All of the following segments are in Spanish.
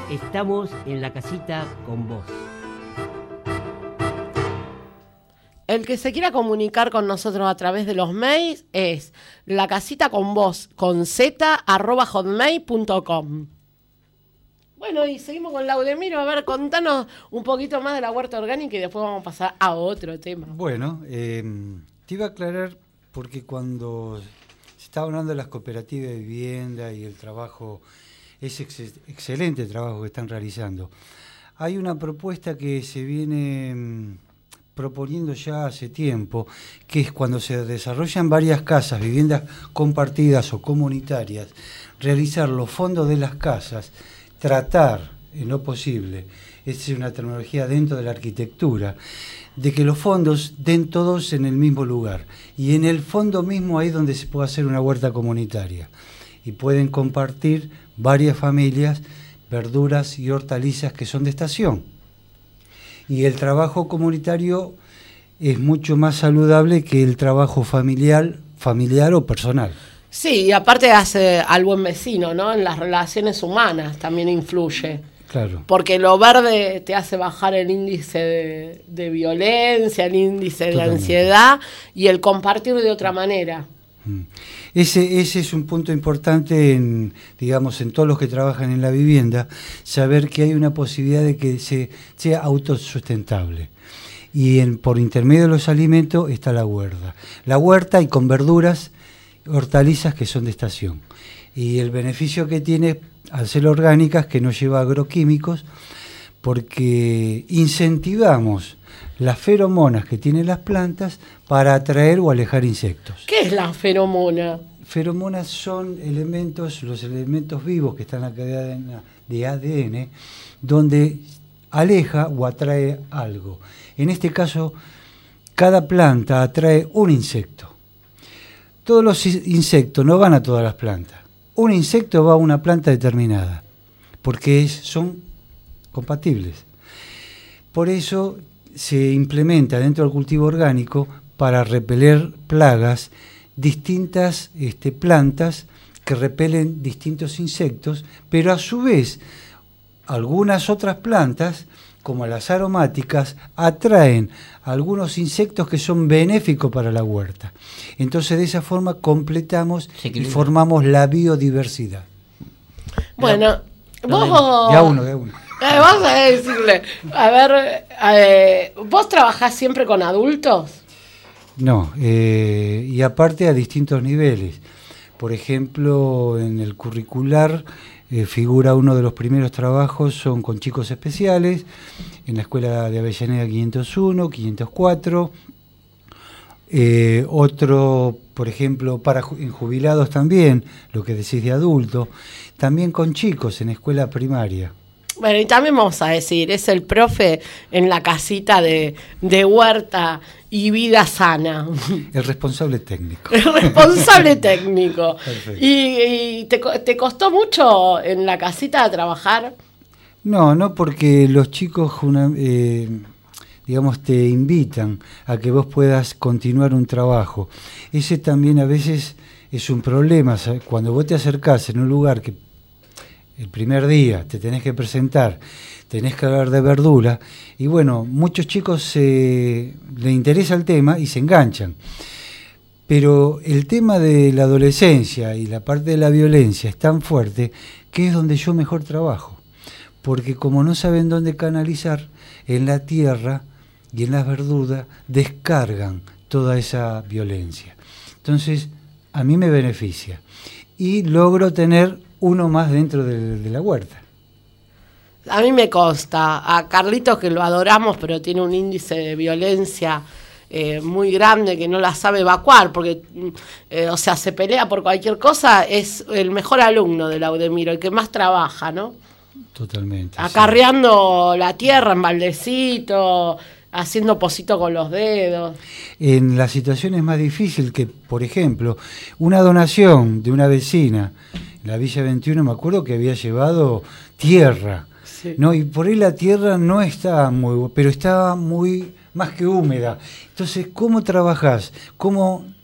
Estamos en la casita con vos. El que se quiera comunicar con nosotros a través de los mails es lacasitaconvos@hotmail.com. Bueno, y seguimos con Laudemiro. A ver, contanos un poquito más de la huerta orgánica y después vamos a pasar a otro tema. Bueno, te iba a aclarar porque cuando se estaba hablando de las cooperativas de vivienda y el trabajo, ese excelente trabajo que están realizando, hay una propuesta que se viene proponiendo ya hace tiempo, que es cuando se desarrollan varias casas, viviendas compartidas o comunitarias, realizar los fondos de las casas, tratar, en lo posible, esta es una terminología dentro de la arquitectura, de que los fondos den todos en el mismo lugar, y en el fondo mismo ahí es donde se puede hacer una huerta comunitaria, y pueden compartir varias familias verduras y hortalizas que son de estación. Y el trabajo comunitario es mucho más saludable que el trabajo familiar o personal. Sí, y aparte hace al buen vecino, ¿no? En las relaciones humanas también influye. Claro. Porque lo verde te hace bajar el índice de violencia, el índice de ansiedad y el compartir de otra manera. Ese es un punto importante en todos los que trabajan en la vivienda, saber que hay una posibilidad de que sea autosustentable. Y por intermedio de los alimentos está la huerta. La huerta y con verduras, hortalizas que son de estación. Y el beneficio que tiene al ser orgánicas, que no lleva agroquímicos, porque incentivamos las feromonas que tienen las plantas para atraer o alejar insectos. ¿Qué es la feromona? Feromonas son los elementos vivos que están en la cadena de ADN, donde aleja o atrae algo. En este caso, cada planta atrae un insecto. Todos los insectos no van a todas las plantas. Un insecto va a una planta determinada, porque son compatibles. Por eso se implementa dentro del cultivo orgánico para repeler plagas distintas plantas que repelen distintos insectos, pero a su vez algunas otras plantas, como las aromáticas, atraen algunos insectos que son benéficos para la huerta. Entonces de esa forma completamos y formamos la biodiversidad. Bueno, vos... De a uno. Vamos a decirle, a ver, ¿vos trabajás siempre con adultos? No, y aparte a distintos niveles. Por ejemplo, en el curricular figura uno de los primeros trabajos, son con chicos especiales, en la Escuela de Avellaneda 501, 504. Otro, por ejemplo, en jubilados también, lo que decís de adulto, también con chicos en escuela primaria. Bueno, y también vamos a decir, es el profe en la casita de huerta y vida sana. El responsable técnico. El responsable técnico. Perfecto. ¿Y te costó mucho en la casita trabajar? No, porque los chicos, te invitan a que vos puedas continuar un trabajo. Ese también a veces es un problema, ¿sabes? Cuando vos te acercás en un lugar que el primer día te tenés que presentar, tenés que hablar de verdura, y bueno, muchos chicos le interesa el tema y se enganchan. Pero el tema de la adolescencia y la parte de la violencia es tan fuerte que es donde yo mejor trabajo. Porque como no saben dónde canalizar, en la tierra y en las verduras descargan toda esa violencia. Entonces, a mí me beneficia. Y logro tener uno más dentro de la huerta. A mí me consta, a Carlitos, que lo adoramos, pero tiene un índice de violencia muy grande, que no la sabe evacuar, porque se pelea por cualquier cosa, es el mejor alumno de Laudemiro, el que más trabaja, ¿no? Totalmente. Acarreando la tierra en baldecito, haciendo pocito con los dedos. En las situaciones más difíciles, que por ejemplo, una donación de una vecina, en la Villa 21, me acuerdo que había llevado tierra, sí, ¿no? Y por ahí la tierra no estaba muy, pero estaba muy más que húmeda. Entonces, ¿cómo trabajás? ¿Cómo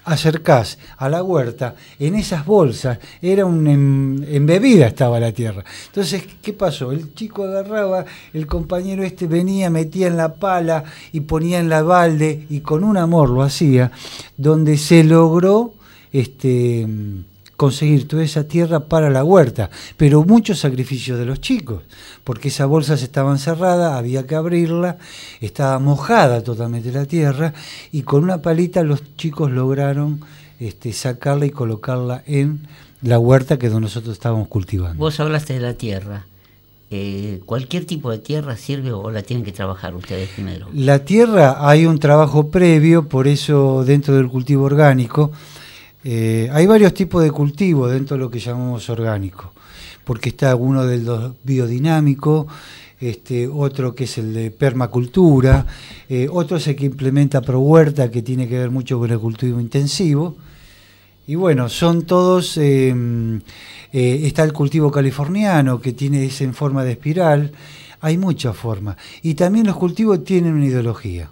acercás a la huerta, en esas bolsas era embebida estaba la tierra. Entonces, ¿qué pasó? El chico agarraba, el compañero venía, metía en la pala y ponía en la balde, y con un amor lo hacía, donde se logró conseguir toda esa tierra para la huerta, pero muchos sacrificios de los chicos, porque esas bolsas estaban cerradas, había que abrirla, estaba mojada totalmente la tierra, y con una palita los chicos lograron sacarla y colocarla en la huerta que nosotros estábamos cultivando. Vos hablaste de la tierra. ¿Cualquier tipo de tierra sirve o la tienen que trabajar ustedes primero? La tierra hay un trabajo previo, por eso dentro del cultivo orgánico hay varios tipos de cultivo dentro de lo que llamamos orgánico, porque está uno del biodinámico, otro que es el de permacultura, otro es el que implementa ProHuerta, que tiene que ver mucho con el cultivo intensivo, y bueno, son todos, está el cultivo californiano, que es en forma de espiral, hay muchas formas, y también los cultivos tienen una ideología,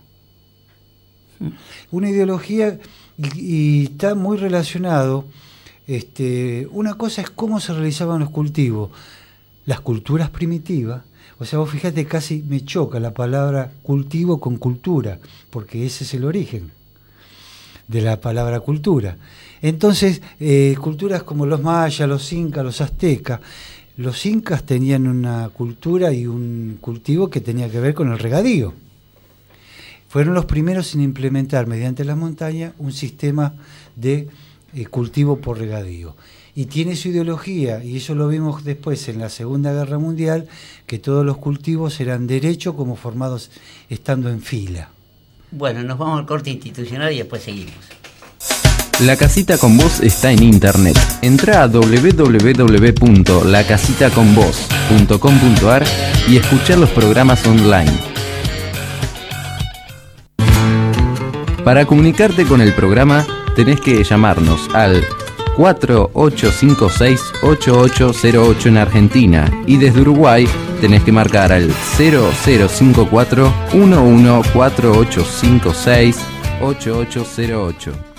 y está muy relacionado. Una cosa es cómo se realizaban los cultivos, las culturas primitivas. O sea, vos fíjate, casi me choca la palabra cultivo con cultura, porque ese es el origen de la palabra cultura. Entonces, culturas como los mayas, los incas, los aztecas. Los incas tenían una cultura y un cultivo que tenía que ver con el regadío. Fueron los primeros en implementar mediante las montañas un sistema de cultivo por regadío. Y tiene su ideología, y eso lo vimos después en la Segunda Guerra Mundial, que todos los cultivos eran derechos como formados estando en fila. Bueno, nos vamos al corte institucional y después seguimos. La Casita con Voz está en internet. Entra a www.lacasitaconvoz.com.ar y escuchar los programas online. Para comunicarte con el programa, tenés que llamarnos al 4856-8808 en Argentina, y desde Uruguay tenés que marcar al 0054-114856-8808.